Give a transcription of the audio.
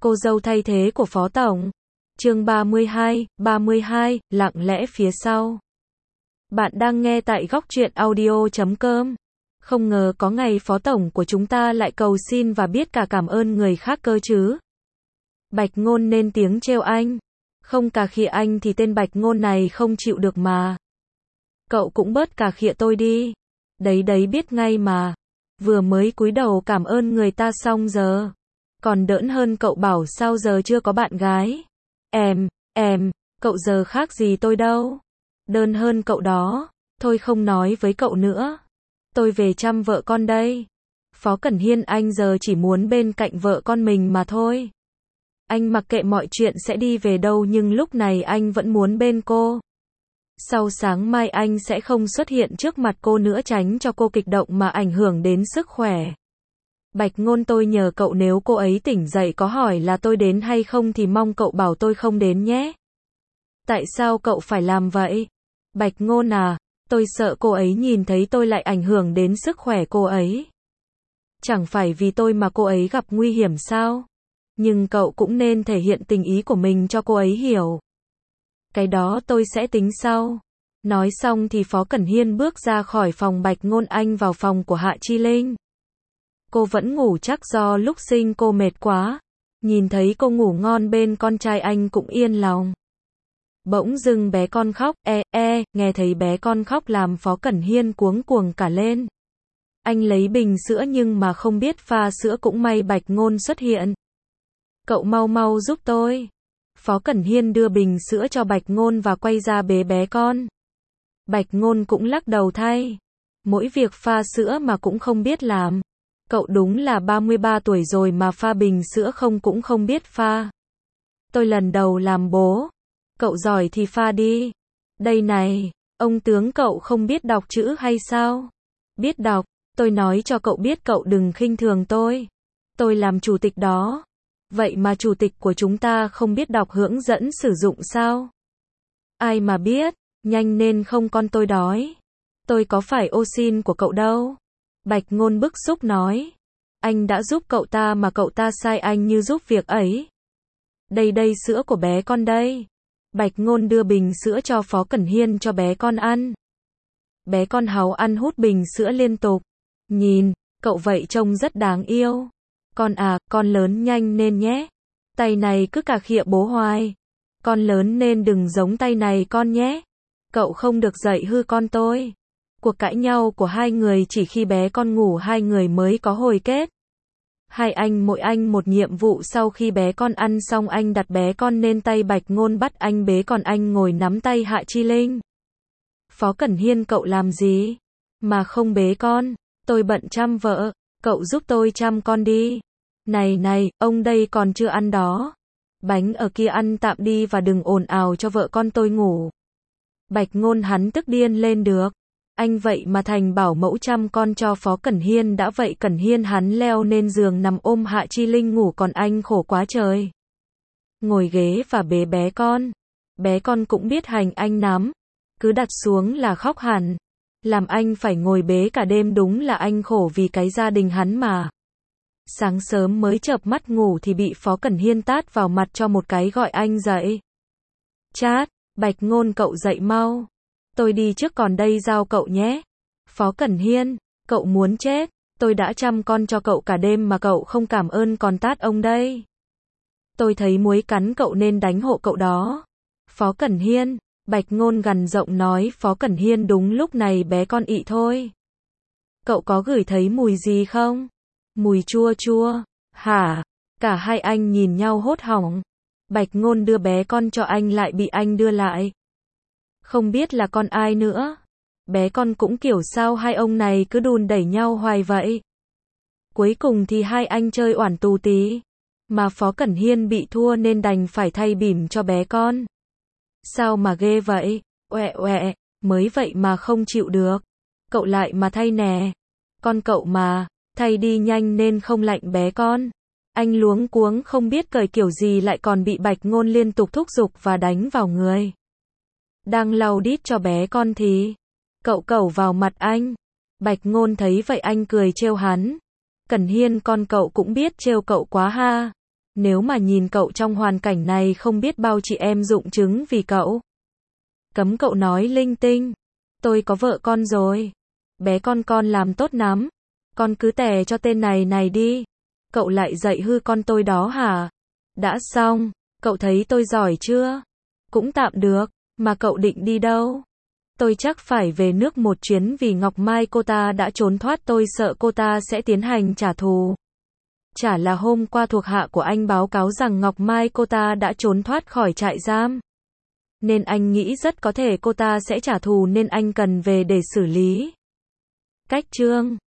Cô dâu thay thế của Phó Tổng. Chương 32, lặng lẽ phía sau. Bạn đang nghe tại góc truyện audio.com. Không ngờ có ngày Phó Tổng của chúng ta lại cầu xin và biết cả cảm ơn người khác cơ chứ. Bạch Ngôn nên tiếng trêu anh. Không cà khịa anh thì tên Bạch Ngôn này không chịu được mà. Cậu cũng bớt cà khịa tôi đi. Đấy biết ngay mà. Vừa mới cúi đầu cảm ơn người ta xong giờ. Còn đỡn hơn cậu bảo sao giờ chưa có bạn gái. Cậu giờ khác gì tôi đâu. Đơn hơn cậu đó. Thôi không nói với cậu nữa. Tôi về chăm vợ con đây. Phó Cẩn Hiên anh giờ chỉ muốn bên cạnh vợ con mình mà thôi. Anh mặc kệ mọi chuyện sẽ đi về đâu nhưng lúc này anh vẫn muốn bên cô. Sau sáng mai anh sẽ không xuất hiện trước mặt cô nữa tránh cho cô kích động mà ảnh hưởng đến sức khỏe. Bạch Ngôn tôi nhờ cậu nếu cô ấy tỉnh dậy có hỏi là tôi đến hay không thì mong cậu bảo tôi không đến nhé. Tại sao cậu phải làm vậy? Bạch Ngôn à, tôi sợ cô ấy nhìn thấy tôi lại ảnh hưởng đến sức khỏe cô ấy. Chẳng phải vì tôi mà cô ấy gặp nguy hiểm sao? Nhưng cậu cũng nên thể hiện tình ý của mình cho cô ấy hiểu. Cái đó tôi sẽ tính sau. Nói xong thì Phó Cẩn Hiên bước ra khỏi phòng Bạch Ngôn anh vào phòng của Hạ Chi Linh. Cô vẫn ngủ chắc do lúc sinh cô mệt quá. Nhìn thấy cô ngủ ngon bên con trai anh cũng yên lòng. Bỗng dưng bé con khóc, nghe thấy bé con khóc làm Phó Cẩn Hiên cuống cuồng cả lên. Anh lấy bình sữa nhưng mà không biết pha sữa cũng may Bạch Ngôn xuất hiện. Cậu mau giúp tôi. Phó Cẩn Hiên đưa bình sữa cho Bạch Ngôn và quay ra bế bé con. Bạch Ngôn cũng lắc đầu thay. Mỗi việc pha sữa mà cũng không biết làm. Cậu đúng là 33 tuổi rồi mà pha bình sữa không cũng không biết pha. Tôi lần đầu làm bố. Cậu giỏi thì pha đi. Đây này, ông tướng cậu không biết đọc chữ hay sao? Biết đọc, tôi nói cho cậu biết cậu đừng khinh thường tôi. Tôi làm chủ tịch đó. Vậy mà chủ tịch của chúng ta không biết đọc hướng dẫn sử dụng sao? Ai mà biết, nhanh lên không con tôi đói. Tôi có phải ô xin của cậu đâu. Bạch Ngôn bức xúc nói. Anh đã giúp cậu ta mà cậu ta sai anh như giúp việc ấy. Đây sữa của bé con đây. Bạch Ngôn đưa bình sữa cho Phó Cẩn Hiên cho bé con ăn. Bé con háu ăn hút bình sữa liên tục. Nhìn, cậu vậy trông rất đáng yêu. Con à, con lớn nhanh lên nhé. Tay này cứ cà khịa bố hoài. Con lớn nên đừng giống tay này con nhé. Cậu không được dạy hư con tôi. Cuộc cãi nhau của hai người chỉ khi bé con ngủ hai người mới có hồi kết. Hai anh mỗi anh một nhiệm vụ sau khi bé con ăn xong anh đặt bé con lên tay Bạch Ngôn bắt anh bế còn anh ngồi nắm tay Hạ Chi Linh. Phó Cẩn Hiên cậu làm gì? Mà không bế con, tôi bận chăm vợ, cậu giúp tôi chăm con đi. Này, ông đây còn chưa ăn đó. Bánh ở kia ăn tạm đi và đừng ồn ào cho vợ con tôi ngủ. Bạch Ngôn hắn tức điên lên được. Anh vậy mà thành bảo mẫu chăm con cho Phó Cẩn Hiên đã vậy Cẩn Hiên hắn leo lên giường nằm ôm Hạ Chi Linh ngủ còn anh khổ quá trời. Ngồi ghế và bế bé con. Bé con cũng biết hành anh nắm. Cứ đặt xuống là khóc hẳn. Làm anh phải ngồi bế cả đêm đúng là anh khổ vì cái gia đình hắn mà. Sáng sớm mới chợp mắt ngủ thì bị Phó Cẩn Hiên tát vào mặt cho một cái gọi anh dậy. Chát, Bạch Ngôn cậu dậy mau. Tôi đi trước còn đây giao cậu nhé. Phó Cẩn Hiên, cậu muốn chết. Tôi đã chăm con cho cậu cả đêm mà cậu không cảm ơn còn tát ông đây. Tôi thấy muối cắn cậu nên đánh hộ cậu đó. Phó Cẩn Hiên, Bạch Ngôn gằn giọng nói Phó Cẩn Hiên đúng lúc này bé con ị thôi. Cậu có ngửi thấy mùi gì không? Mùi chua. Hả? Cả hai anh nhìn nhau hốt hoảng. Bạch Ngôn đưa bé con cho anh lại bị anh đưa lại. Không biết là con ai nữa. Bé con cũng kiểu sao hai ông này cứ đùn đẩy nhau hoài vậy. Cuối cùng thì hai anh chơi oản tù tí. Mà Phó Cẩn Hiên bị thua nên đành phải thay bỉm cho bé con. Sao mà ghê vậy? Uẹ, mới vậy mà không chịu được. Cậu lại mà thay nè. Con cậu mà, thay đi nhanh nên không lạnh bé con. Anh luống cuống không biết cởi kiểu gì lại còn bị Bạch Ngôn liên tục thúc giục và đánh vào người. Đang lau đít cho bé con thì cậu cẩu vào mặt anh. Bạch Ngôn thấy vậy anh cười trêu hắn. Cẩn Hiên con cậu cũng biết trêu cậu quá ha. Nếu mà nhìn cậu trong hoàn cảnh này không biết bao chị em rụng trứng vì cậu. Cấm cậu nói linh tinh. Tôi có vợ con rồi. Bé con làm tốt lắm. Con cứ tè cho tên này đi. Cậu lại dạy hư con tôi đó hả? Đã xong. Cậu thấy tôi giỏi chưa? Cũng tạm được. Mà cậu định đi đâu? Tôi chắc phải về nước một chuyến vì Ngọc Mai cô ta đã trốn thoát, tôi sợ cô ta sẽ tiến hành trả thù. Chả là hôm qua thuộc hạ của anh báo cáo rằng Ngọc Mai cô ta đã trốn thoát khỏi trại giam. Nên anh nghĩ rất có thể cô ta sẽ trả thù nên anh cần về để xử lý. Cách chương